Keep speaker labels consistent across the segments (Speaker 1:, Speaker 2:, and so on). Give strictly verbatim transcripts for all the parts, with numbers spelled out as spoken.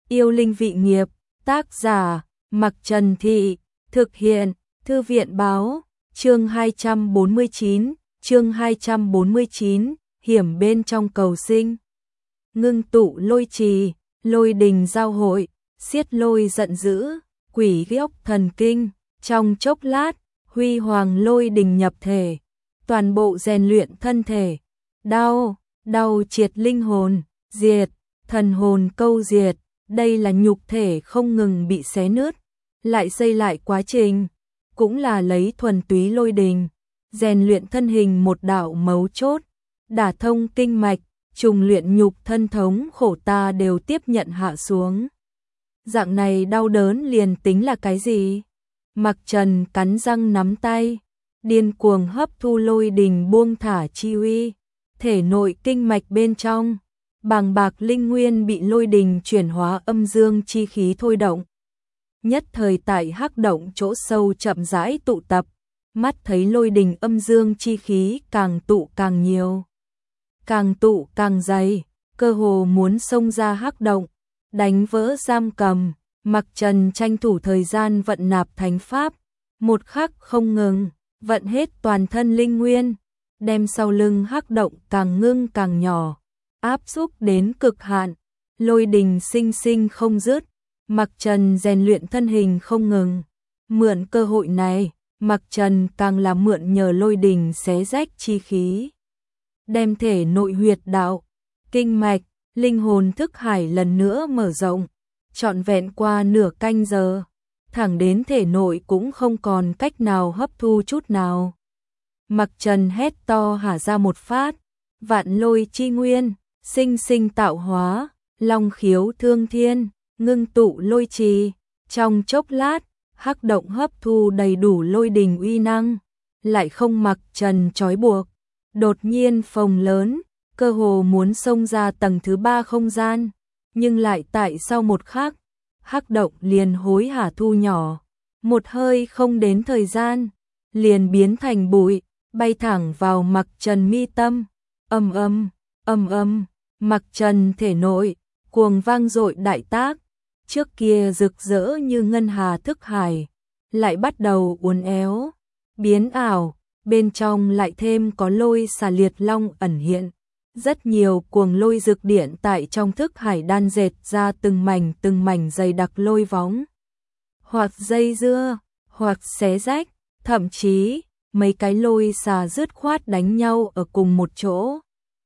Speaker 1: Yêu linh vị nghiệp, tác giả, Mặc Trần Thị, thực hiện, Thư viện báo, chương hai trăm bốn mươi chín, chương hai trăm bốn mươi chín, hiểm bên trong cầu sinh. Ngưng tụ lôi trì, lôi đình giao hội, xiết lôi giận dữ, quỷ gốc thần kinh, trong chốc lát, huy hoàng lôi đình nhập thể, toàn bộ rèn luyện thân thể, đau, đau triệt linh hồn, diệt, thần hồn câu diệt, đây là nhục thể không ngừng bị xé nứt, lại xây lại quá trình, cũng là lấy thuần túy lôi đình, rèn luyện thân hình một đạo mấu chốt, đả thông kinh mạch, trùng luyện nhục thân thống khổ ta đều tiếp nhận hạ xuống. Dạng này đau đớn liền tính là cái gì? Mặc Trần cắn răng nắm tay, điên cuồng hấp thu lôi đình buông thả chi uy, thể nội kinh mạch bên trong, bàng bạc linh nguyên bị lôi đình chuyển hóa âm dương chi khí thôi động. Nhất thời tại hắc động chỗ sâu chậm rãi tụ tập, mắt thấy lôi đình âm dương chi khí càng tụ càng nhiều, càng tụ càng dày, cơ hồ muốn xông ra hắc động, đánh vỡ giam cầm. Mặc Trần tranh thủ thời gian vận nạp thánh pháp, một khắc không ngừng, vận hết toàn thân linh nguyên, đem sau lưng hắc động càng ngưng càng nhỏ, áp xúc đến cực hạn, lôi đình sinh sinh không dứt. Mặc Trần rèn luyện thân hình không ngừng, mượn cơ hội này, Mặc Trần càng là mượn nhờ lôi đình xé rách chi khí, đem thể nội huyệt đạo, kinh mạch, linh hồn thức hải lần nữa mở rộng, trọn vẹn qua nửa canh giờ, thẳng đến thể nội cũng không còn cách nào hấp thu chút nào. Mặc Trần hét to hả ra một phát, vạn lôi chi nguyên, sinh sinh tạo hóa, long khiếu thương thiên, ngưng tụ lôi trì, trong chốc lát, hắc động hấp thu đầy đủ lôi đình uy năng, lại không Mặc Trần trói buộc, đột nhiên phồng lớn, cơ hồ muốn xông ra tầng thứ ba không gian, nhưng lại tại sau một khắc, hắc động liền hối hả thu nhỏ, một hơi không đến thời gian, liền biến thành bụi, bay thẳng vào Mặc Trần mi tâm, ầm ầm, ầm ầm, Mặc Trần thể nội, cuồng vang dội đại tác, trước kia rực rỡ như ngân hà thức hải, lại bắt đầu uốn éo, biến ảo, bên trong lại thêm có lôi xà liệt long ẩn hiện. Rất nhiều cuồng lôi dược điện tại trong thức hải đan dệt ra từng mảnh từng mảnh dày đặc lôi vóng, hoặc dây dưa, hoặc xé rách, thậm chí mấy cái lôi xà dứt khoát đánh nhau ở cùng một chỗ,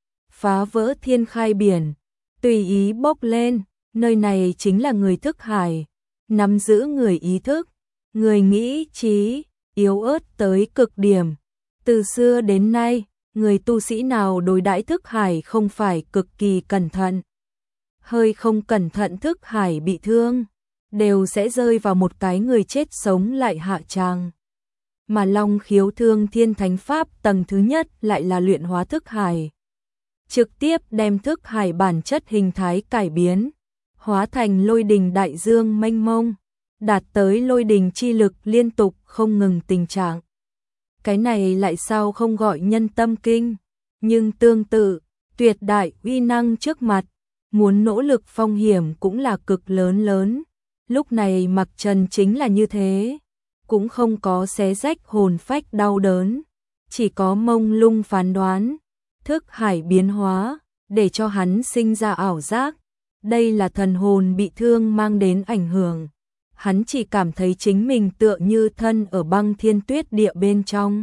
Speaker 1: phá vỡ thiên khai biển, tùy ý bốc lên. Nơi này chính là người thức hải, nắm giữ người ý thức, người nghĩ trí, yếu ớt tới cực điểm. Từ xưa đến nay, người tu sĩ nào đối đãi thức hải không phải cực kỳ cẩn thận. Hơi không cẩn thận thức hải bị thương, đều sẽ rơi vào một cái người chết sống lại hạ tràng. Mà long khiếu thương thiên thánh pháp tầng thứ nhất lại là luyện hóa thức hải. Trực tiếp đem thức hải bản chất hình thái cải biến, hóa thành lôi đình đại dương mênh mông, đạt tới lôi đình chi lực liên tục không ngừng tình trạng. Cái này lại sao không gọi nhân tâm kinh, nhưng tương tự, tuyệt đại uy năng trước mặt, muốn nỗ lực phong hiểm cũng là cực lớn lớn. Lúc này Mặc Trần chính là như thế, cũng không có xé rách hồn phách đau đớn, chỉ có mông lung phán đoán, thức hải biến hóa, để cho hắn sinh ra ảo giác. Đây là thần hồn bị thương mang đến ảnh hưởng. Hắn chỉ cảm thấy chính mình tựa như thân ở băng thiên tuyết địa bên trong.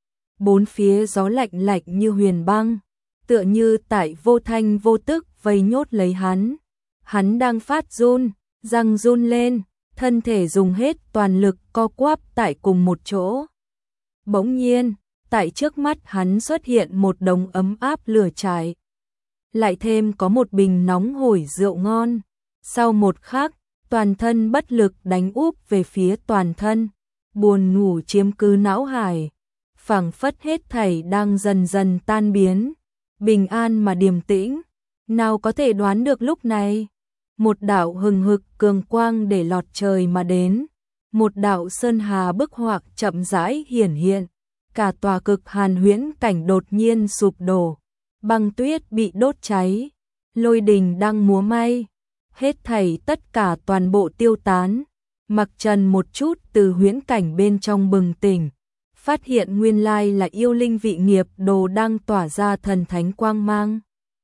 Speaker 1: Bốn phía gió lạnh lạnh như huyền băng, tựa như tại vô thanh vô tức vây nhốt lấy hắn. Hắn đang phát run, răng run lên, thân thể dùng hết toàn lực co quắp tại cùng một chỗ. Bỗng nhiên, tại trước mắt hắn xuất hiện một đống ấm áp lửa trại. Lại thêm có một bình nóng hổi rượu ngon. Sau một khắc, toàn thân bất lực đánh úp về phía toàn thân, buồn ngủ chiếm cứ não hải, phảng phất hết thảy đang dần dần tan biến, bình an mà điềm tĩnh. Nào có thể đoán được lúc này, một đạo hừng hực cường quang để lọt trời mà đến, một đạo sơn hà bức họa chậm rãi hiển hiện, cả tòa cực hàn huyễn cảnh đột nhiên sụp đổ. Băng tuyết bị đốt cháy, lôi đình đang múa may, hết thảy tất cả toàn bộ tiêu tán. Mặc Trần một chút từ huyễn cảnh bên trong bừng tỉnh, phát hiện nguyên lai là yêu linh vị nghiệp đồ đang tỏa ra thần thánh quang mang,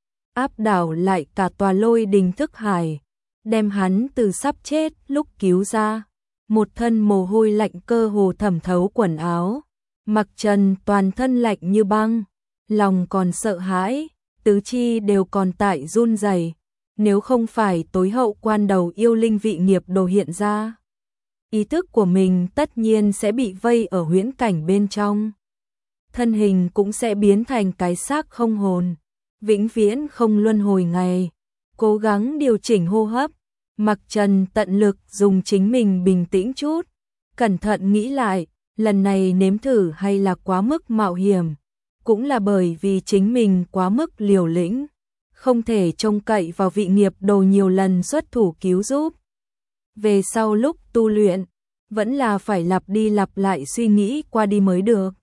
Speaker 1: áp đảo lại cả tòa lôi đình thức hải, đem hắn từ sắp chết lúc cứu ra. Một thân mồ hôi lạnh cơ hồ thẩm thấu quần áo, Mặc Trần toàn thân lạnh như băng, lòng còn sợ hãi, tứ chi đều còn tại run rẩy. Nếu không phải tối hậu quan đầu yêu linh vị nghiệp đồ hiện ra, ý thức của mình tất nhiên sẽ bị vây ở huyễn cảnh bên trong. Thân hình cũng sẽ biến thành cái xác không hồn, vĩnh viễn không luân hồi ngày. Cố gắng điều chỉnh hô hấp, Mặc Trần tận lực dùng chính mình bình tĩnh chút, cẩn thận nghĩ lại, lần này nếm thử hay là quá mức mạo hiểm, cũng là bởi vì chính mình quá mức liều lĩnh, không thể trông cậy vào vị nghiệp đồ nhiều lần xuất thủ cứu giúp. Về sau lúc tu luyện, vẫn là phải lặp đi lặp lại suy nghĩ qua đi mới được.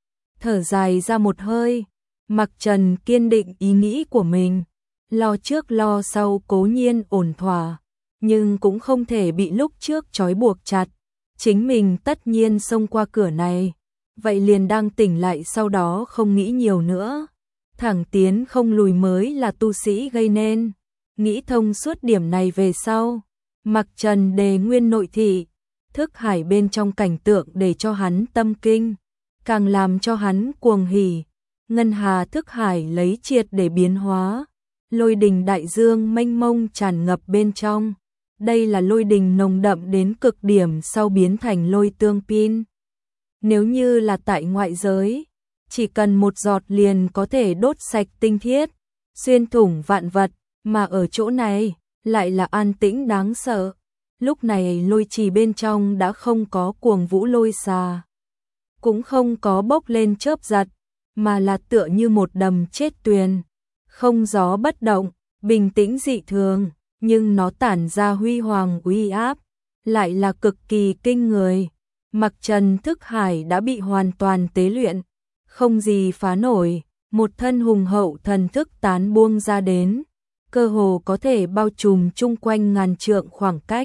Speaker 1: Thở dài ra một hơi, Mặc Trần kiên định ý nghĩ của mình, lo trước lo sau cố nhiên ổn thỏa, nhưng cũng không thể bị lúc trước trói buộc chặt. Chính mình tất nhiên xông qua cửa này, vậy liền đang tỉnh lại sau đó không nghĩ nhiều nữa. Thẳng tiến không lùi mới là tu sĩ gây nên. Nghĩ thông suốt điểm này về sau, Mặc Trần đề nguyên nội thị, thức hải bên trong cảnh tượng để cho hắn tâm kinh, càng làm cho hắn cuồng hỉ. Ngân hà thức hải lấy triệt để biến hóa, lôi đình đại dương mênh mông tràn ngập bên trong. Đây là lôi đình nồng đậm đến cực điểm sau biến thành lôi tương pin. Nếu như là tại ngoại giới, chỉ cần một giọt liền có thể đốt sạch tinh thiết, xuyên thủng vạn vật, mà ở chỗ này lại là an tĩnh đáng sợ. Lúc này lôi trì bên trong đã không có cuồng vũ lôi xà, cũng không có bốc lên chớp giật, mà là tựa như một đầm chết tuyền, không gió bất động, bình tĩnh dị thường, nhưng nó tản ra huy hoàng uy áp, lại là cực kỳ kinh người. Mặc Trần thức hải đã bị hoàn toàn tế luyện, không gì phá nổi, một thân hùng hậu thần thức tán buông ra đến, cơ hồ có thể bao trùm chung quanh ngàn trượng khoảng cách.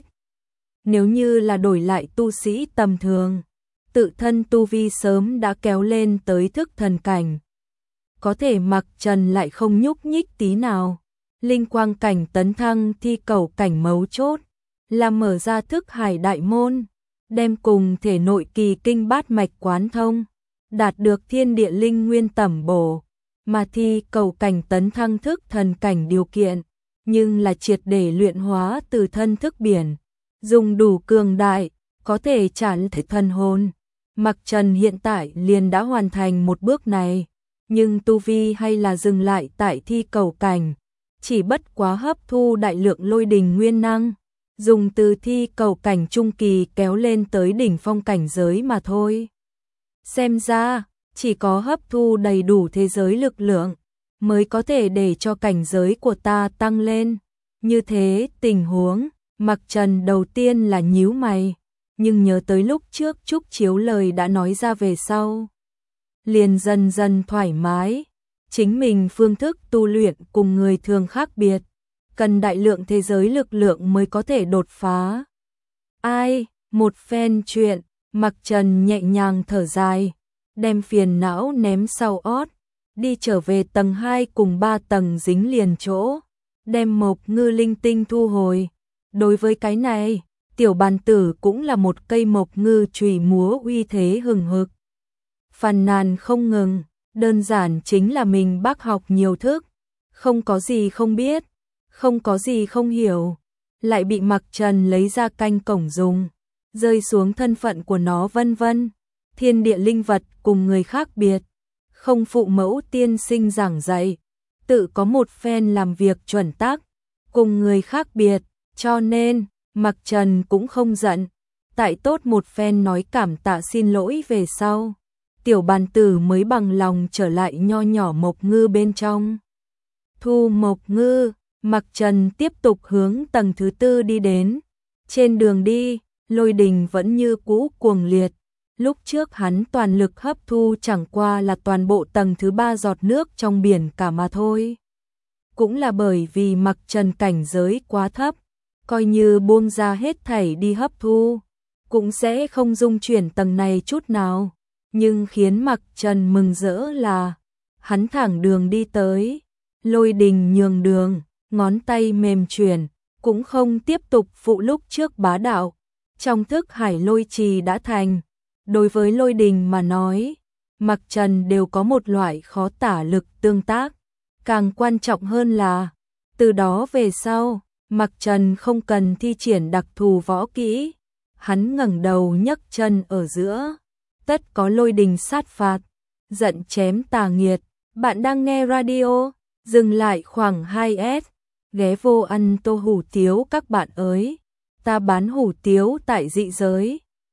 Speaker 1: Nếu như là đổi lại tu sĩ tầm thường, tự thân tu vi sớm đã kéo lên tới thức thần cảnh. Có thể Mặc Trần lại không nhúc nhích tí nào. Linh quang cảnh tấn thăng thi cầu cảnh mấu chốt, là mở ra thức hải đại môn, đem cùng thể nội kỳ kinh bát mạch quán thông, đạt được thiên địa linh nguyên tẩm bổ, mà thi cầu cảnh tấn thăng thức thần cảnh điều kiện, nhưng là triệt để luyện hóa từ thân thức biển, dùng đủ cường đại, có thể chản thể thần hồn. Mặc Trần hiện tại liền đã hoàn thành một bước này, nhưng tu vi hay là dừng lại tại thi cầu cảnh, chỉ bất quá hấp thu đại lượng lôi đình nguyên năng, dùng từ thi cầu cảnh trung kỳ kéo lên tới đỉnh phong cảnh giới mà thôi. Xem ra, chỉ có hấp thu đầy đủ thế giới lực lượng, mới có thể để cho cảnh giới của ta tăng lên. Như thế tình huống, Mặc Trần đầu tiên là nhíu mày, nhưng nhớ tới lúc trước Trúc Chiếu lời đã nói ra về sau, liền dần dần thoải mái. Chính mình phương thức tu luyện cùng người thường khác biệt, cần đại lượng thế giới lực lượng mới có thể đột phá. Ai, một phen chuyện, Mặc Trần nhẹ nhàng thở dài, đem phiền não ném sau ót, đi trở về tầng hai cùng ba tầng dính liền chỗ, đem mộc ngư linh tinh thu hồi. Đối với cái này, tiểu bàn tử cũng là một cây mộc ngư chùy múa uy thế hừng hực, phàn nàn không ngừng. Đơn giản chính là mình bác học nhiều thức, không có gì không biết, không có gì không hiểu, lại bị Mặc Trần lấy ra canh cổng dùng, rơi xuống thân phận của nó vân vân. Thiên địa linh vật cùng người khác biệt, không phụ mẫu tiên sinh giảng dạy, tự có một phen làm việc chuẩn tắc, cùng người khác biệt, cho nên Mặc Trần cũng không giận, tại tốt một phen nói cảm tạ xin lỗi về sau. Tiểu bàn tử mới bằng lòng trở lại nho nhỏ mộc ngư bên trong. Thu mộc ngư, Mặc Trần tiếp tục hướng tầng thứ tư đi đến. Trên đường đi, lôi đình vẫn như cũ cuồng liệt. Lúc trước hắn toàn lực hấp thu chẳng qua là toàn bộ tầng thứ ba giọt nước trong biển cả mà thôi. Cũng là bởi vì Mặc Trần cảnh giới quá thấp, coi như buông ra hết thảy đi hấp thu, cũng sẽ không dung chuyển tầng này chút nào. Nhưng khiến Mặc Trần mừng rỡ là, hắn thẳng đường đi tới, Lôi Đình nhường đường, ngón tay mềm chuyển, cũng không tiếp tục phụ lúc trước bá đạo. Trong thức hải lôi trì đã thành, đối với Lôi Đình mà nói, Mặc Trần đều có một loại khó tả lực tương tác. Càng quan trọng hơn là, từ đó về sau, Mặc Trần không cần thi triển đặc thù võ kỹ. Hắn ngẩng đầu nhấc chân ở giữa, tất có lôi đình sát phạt, giận chém tà nghiệt. Bạn đang nghe radio, dừng lại khoảng hai s, ghé vô ăn tô hủ tiếu các bạn ơi. Ta bán hủ tiếu tại dị giới,